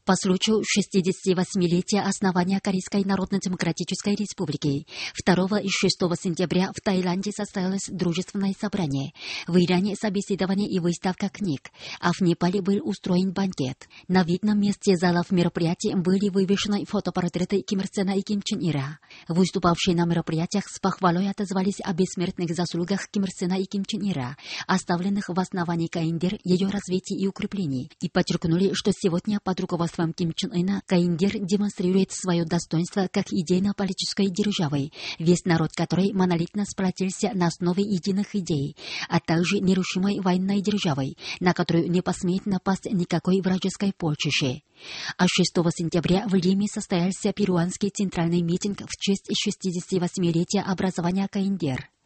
По случаю 68-летия основания Корейской Народно-Демократической Республики 2 и 6 сентября в Таиланде состоялось дружественное собрание. В Иране собеседование и выставка книг, а в Непале был устроен банкет. На видном месте залов мероприятий были вывешены фотопортреты Ким Ир Сена и Ким Чен Ира. Выступавшие на мероприятиях с похвалой отозвались о бессмертных заслугах Ким Ир Сена и Ким Чен Ира, оставленных в основании КНДР, ее развитии и укреплении, и подчеркнули, что сегодня под руководством Ким Чен Ына КНДР демонстрирует свое достоинство как идейно-политической державы, весь народ которой монолитно сплотился на основе единых идей, а также нерушимой военной державой, на которую не посмеет напасть никакой вражеской полчище. А 6 сентября в Лиме состоялся перуанский центральный митинг в честь 68-летия образования КНДР.